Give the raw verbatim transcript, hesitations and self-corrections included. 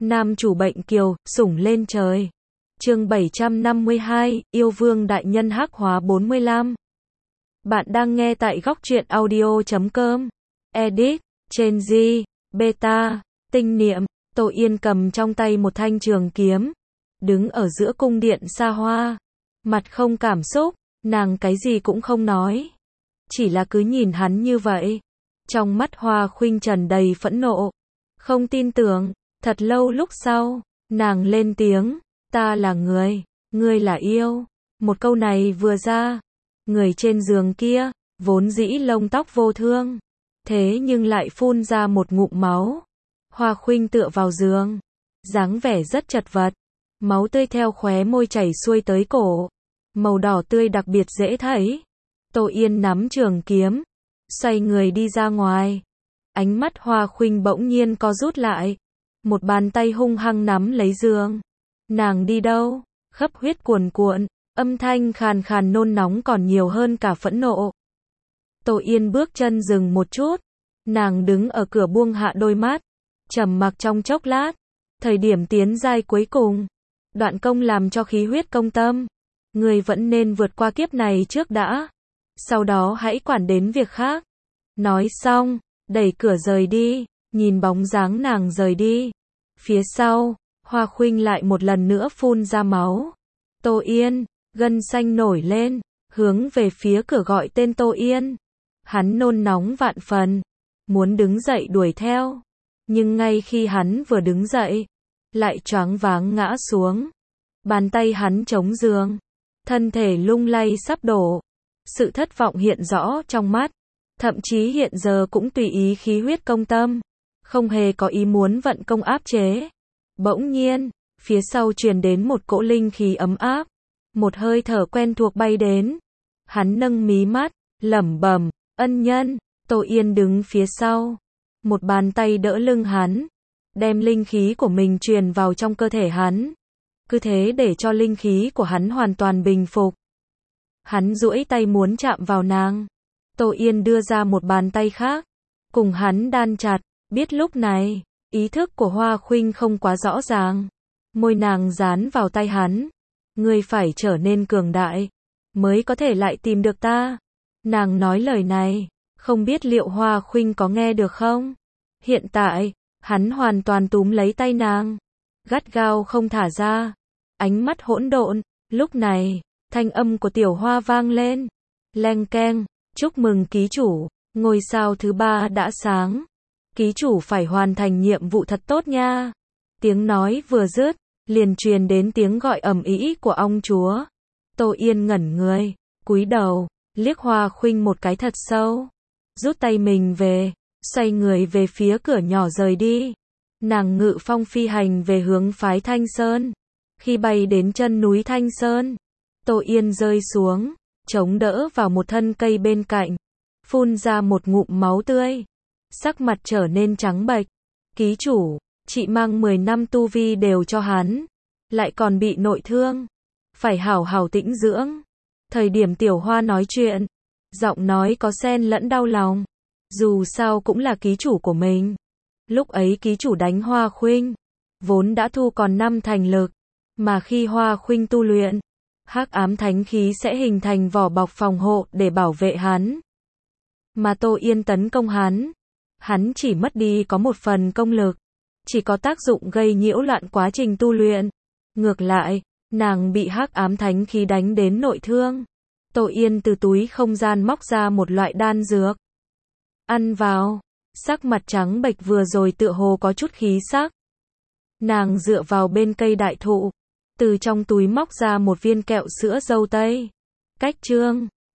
Nam chủ bệnh kiều, sủng lên trời. Chương bảy trăm năm mươi hai, yêu vương đại nhân hắc hóa bốn mươi lăm. Bạn đang nghe tại góc truyện audio chấm com. Edit, trên G, Beta, tinh niệm, Tô Yên cầm trong tay một thanh trường kiếm, đứng ở giữa cung điện xa hoa, mặt không cảm xúc, nàng cái gì cũng không nói, chỉ là cứ nhìn hắn như vậy. Trong mắt Hoa Khuynh tràn đầy phẫn nộ, không tin tưởng. Thật lâu lúc sau, nàng lên tiếng, ta là người, ngươi là yêu. Một câu này vừa ra, người trên giường kia, vốn dĩ lông tóc vô thương, thế nhưng lại phun ra một ngụm máu. Hoa Khuynh tựa vào giường, dáng vẻ rất chật vật, máu tươi theo khóe môi chảy xuôi tới cổ, màu đỏ tươi đặc biệt dễ thấy. Tô Yên nắm trường kiếm, xoay người đi ra ngoài. Ánh mắt Hoa Khuynh bỗng nhiên co rút lại, một bàn tay hung hăng nắm lấy giường. Nàng đi đâu? Khắp huyết cuồn cuộn, âm thanh khàn khàn nôn nóng còn nhiều hơn cả phẫn nộ. Tô Yên bước chân dừng một chút, nàng đứng ở cửa buông hạ đôi mắt, trầm mặc trong chốc lát. Thời điểm tiến giai cuối cùng, đoạn công làm cho khí huyết công tâm, người vẫn nên vượt qua kiếp này trước đã, sau đó hãy quản đến việc khác. Nói xong, đẩy cửa rời đi. Nhìn bóng dáng nàng rời đi, phía sau, Hoa Khuynh lại một lần nữa phun ra máu. Tô Yên, gân xanh nổi lên, hướng về phía cửa gọi tên Tô Yên. Hắn nôn nóng vạn phần, muốn đứng dậy đuổi theo, nhưng ngay khi hắn vừa đứng dậy, lại choáng váng ngã xuống. Bàn tay hắn chống giường, thân thể lung lay sắp đổ, sự thất vọng hiện rõ trong mắt, thậm chí hiện giờ cũng tùy ý khí huyết công tâm, không hề có ý muốn vận công áp chế. Bỗng nhiên, phía sau truyền đến một cỗ linh khí ấm áp, một hơi thở quen thuộc bay đến. Hắn nâng mí mắt, lẩm bẩm, ân nhân. Tô Yên đứng phía sau, một bàn tay đỡ lưng hắn, đem linh khí của mình truyền vào trong cơ thể hắn, cứ thế để cho linh khí của hắn hoàn toàn bình phục. Hắn duỗi tay muốn chạm vào nàng, Tô Yên đưa ra một bàn tay khác, cùng hắn đan chặt. Biết lúc này, ý thức của Hoa Khuynh không quá rõ ràng, môi nàng dán vào tay hắn. Ngươi phải trở nên cường đại, mới có thể lại tìm được ta. Nàng nói lời này, không biết liệu Hoa Khuynh có nghe được không? Hiện tại, hắn hoàn toàn túm lấy tay nàng, gắt gao không thả ra. Ánh mắt hỗn độn, lúc này, thanh âm của Tiểu Hoa vang lên. Leng keng, chúc mừng ký chủ, ngôi sao thứ ba đã sáng. Ký chủ phải hoàn thành nhiệm vụ thật tốt nha. Tiếng nói vừa dứt, liền truyền đến tiếng gọi ầm ĩ của ong chúa. Tô Yên ngẩn người, cúi đầu, liếc Hoa Khuynh một cái thật sâu, rút tay mình về, xoay người về phía cửa nhỏ rời đi. Nàng ngự phong phi hành về hướng phái Thanh Sơn. Khi bay đến chân núi Thanh Sơn, Tô Yên rơi xuống, chống đỡ vào một thân cây bên cạnh, phun ra một ngụm máu tươi, sắc mặt trở nên trắng bệch. Ký chủ, chị mang mười năm tu vi đều cho hắn, lại còn bị nội thương, phải hảo hảo tĩnh dưỡng. Thời điểm Tiểu Hoa nói chuyện, giọng nói có xen lẫn đau lòng, dù sao cũng là ký chủ của mình. Lúc ấy ký chủ đánh Hoa Khuynh, vốn đã thu còn năm thành lực, mà khi Hoa Khuynh tu luyện, hắc ám thánh khí sẽ hình thành vỏ bọc phòng hộ để bảo vệ hắn. Mà Tô Yên tấn công hắn, hắn chỉ mất đi có một phần công lực, chỉ có tác dụng gây nhiễu loạn quá trình tu luyện. Ngược lại, nàng bị hắc ám thánh khí đánh đến nội thương. Tô Yên từ túi không gian móc ra một loại đan dược, ăn vào, sắc mặt trắng bệch vừa rồi tựa hồ có chút khí sắc. Nàng dựa vào bên cây đại thụ, từ trong túi móc ra một viên kẹo sữa dâu tây. Cách chương